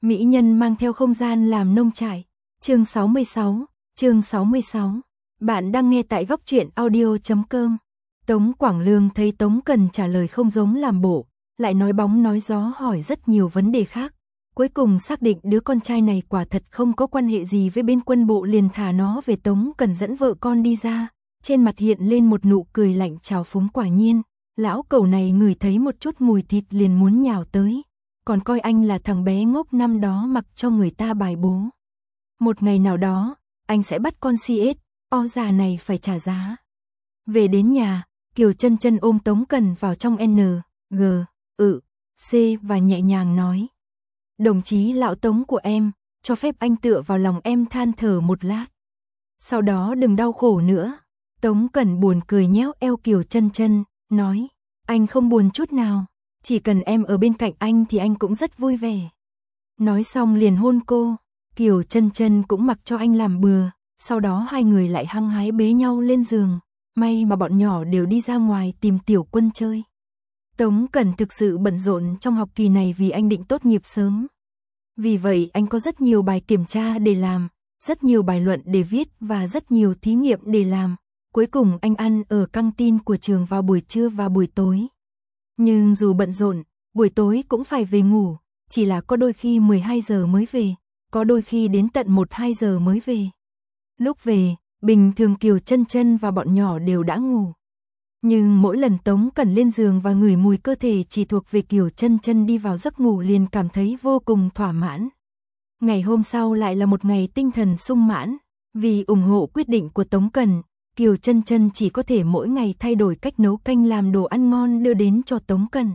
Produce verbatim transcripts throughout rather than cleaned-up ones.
Mỹ nhân mang theo không gian làm nông trại. Chương sáu mươi sáu, chương sáu mươi sáu. Bạn đang nghe tại góc truyện audio chấm com. Tống Quảng Lương thấy Tống Cần trả lời không giống làm bộ, lại nói bóng nói gió hỏi rất nhiều vấn đề khác. Cuối cùng xác định đứa con trai này quả thật không có quan hệ gì với bên quân bộ, liền thả nó về. Tống Cần dẫn vợ con đi ra, trên mặt hiện lên một nụ cười lạnh trào phúng. Quả nhiên, lão cẩu này ngửi thấy một chút mùi thịt liền muốn nhào tới, còn coi anh là thằng bé ngốc năm đó mặc cho người ta bài bố. Một ngày nào đó, anh sẽ bắt con xê ét o già này phải trả giá. Về đến nhà, Kiều Chân Chân ôm Tống Cần vào trong N, G, ự, C và nhẹ nhàng nói: "Đồng chí lão Tống của em, cho phép anh tựa vào lòng em than thở một lát. Sau đó đừng đau khổ nữa." Tống Cần buồn cười nhéo eo Kiều Chân Chân, nói: "Anh không buồn chút nào, chỉ cần em ở bên cạnh anh thì anh cũng rất vui vẻ." Nói xong liền hôn cô. Kiều Chân Chân cũng mặc cho anh làm bừa, sau đó hai người lại hăng hái bế nhau lên giường. May mà bọn nhỏ đều đi ra ngoài tìm Tiểu Quân chơi. Tống Cần thực sự bận rộn trong học kỳ này vì anh định tốt nghiệp sớm. Vì vậy anh có rất nhiều bài kiểm tra để làm, rất nhiều bài luận để viết và rất nhiều thí nghiệm để làm. Cuối cùng anh ăn ở căng tin của trường vào buổi trưa và buổi tối. Nhưng dù bận rộn, buổi tối cũng phải về ngủ, chỉ là có đôi khi mười hai giờ mới về, có đôi khi đến tận một hai giờ mới về. Lúc về, bình thường Kiều Chân Chân và bọn nhỏ đều đã ngủ. Nhưng mỗi lần Tống Cần lên giường và ngửi mùi cơ thể chỉ thuộc về Kiều Chân Chân đi vào giấc ngủ liền cảm thấy vô cùng thỏa mãn. Ngày hôm sau lại là một ngày tinh thần sung mãn. Vì ủng hộ quyết định của Tống Cần, Kiều Chân Chân chỉ có thể mỗi ngày thay đổi cách nấu canh làm đồ ăn ngon đưa đến cho Tống Cần.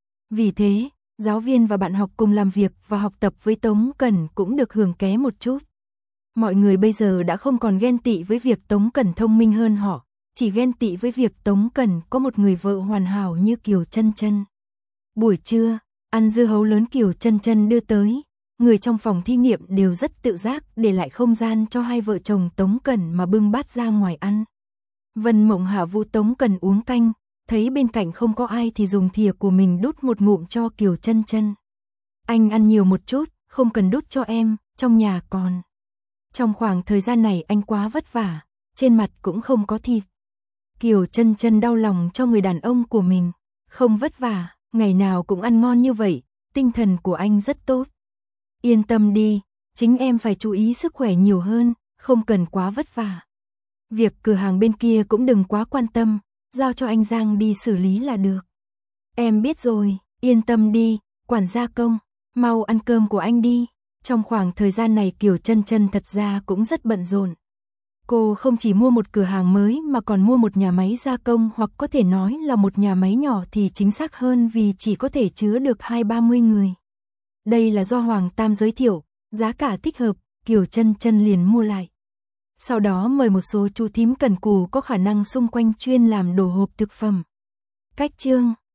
Vì thế, giáo viên và bạn học cùng làm việc và học tập với Tống Cần cũng được hưởng ké một chút. Mọi người bây giờ đã không còn ghen tị với việc Tống Cần thông minh hơn họ, chỉ ghen tị với việc Tống Cần có một người vợ hoàn hảo như Kiều Chân Chân. Buổi trưa, ăn dưa hấu lớn Kiều Chân Chân đưa tới, người trong phòng thí nghiệm đều rất tự giác để lại không gian cho hai vợ chồng Tống Cần mà bưng bát ra ngoài ăn. Vân Mộng hạ vụ Tống Cần uống canh, thấy bên cạnh không có ai thì dùng thìa của mình đút một ngụm cho Kiều Chân Chân. "Anh ăn nhiều một chút, không cần đút cho em, trong nhà còn." Trong khoảng thời gian này anh quá vất vả, trên mặt cũng không có thịt. Kiều Chân Chân đau lòng cho người đàn ông của mình, không vất vả, ngày nào cũng ăn ngon như vậy, tinh thần của anh rất tốt. "Yên tâm đi, chính em phải chú ý sức khỏe nhiều hơn, không cần quá vất vả. Việc cửa hàng bên kia cũng đừng quá quan tâm, giao cho anh Giang đi xử lý là được." "Em biết rồi, yên tâm đi, quản gia Công, mau ăn cơm của anh đi." Trong khoảng thời gian này Kiều Chân Chân thật ra cũng rất bận rộn. Cô không chỉ mua một cửa hàng mới mà còn mua một nhà máy gia công, hoặc có thể nói là một nhà máy nhỏ thì chính xác hơn vì chỉ có thể chứa được hai ba mươi người. Đây là do Hoàng Tam giới thiệu, giá cả thích hợp, Kiều Chân Chân liền mua lại. Sau đó mời một số chú thím cần cù có khả năng xung quanh chuyên làm đồ hộp thực phẩm. Cách chương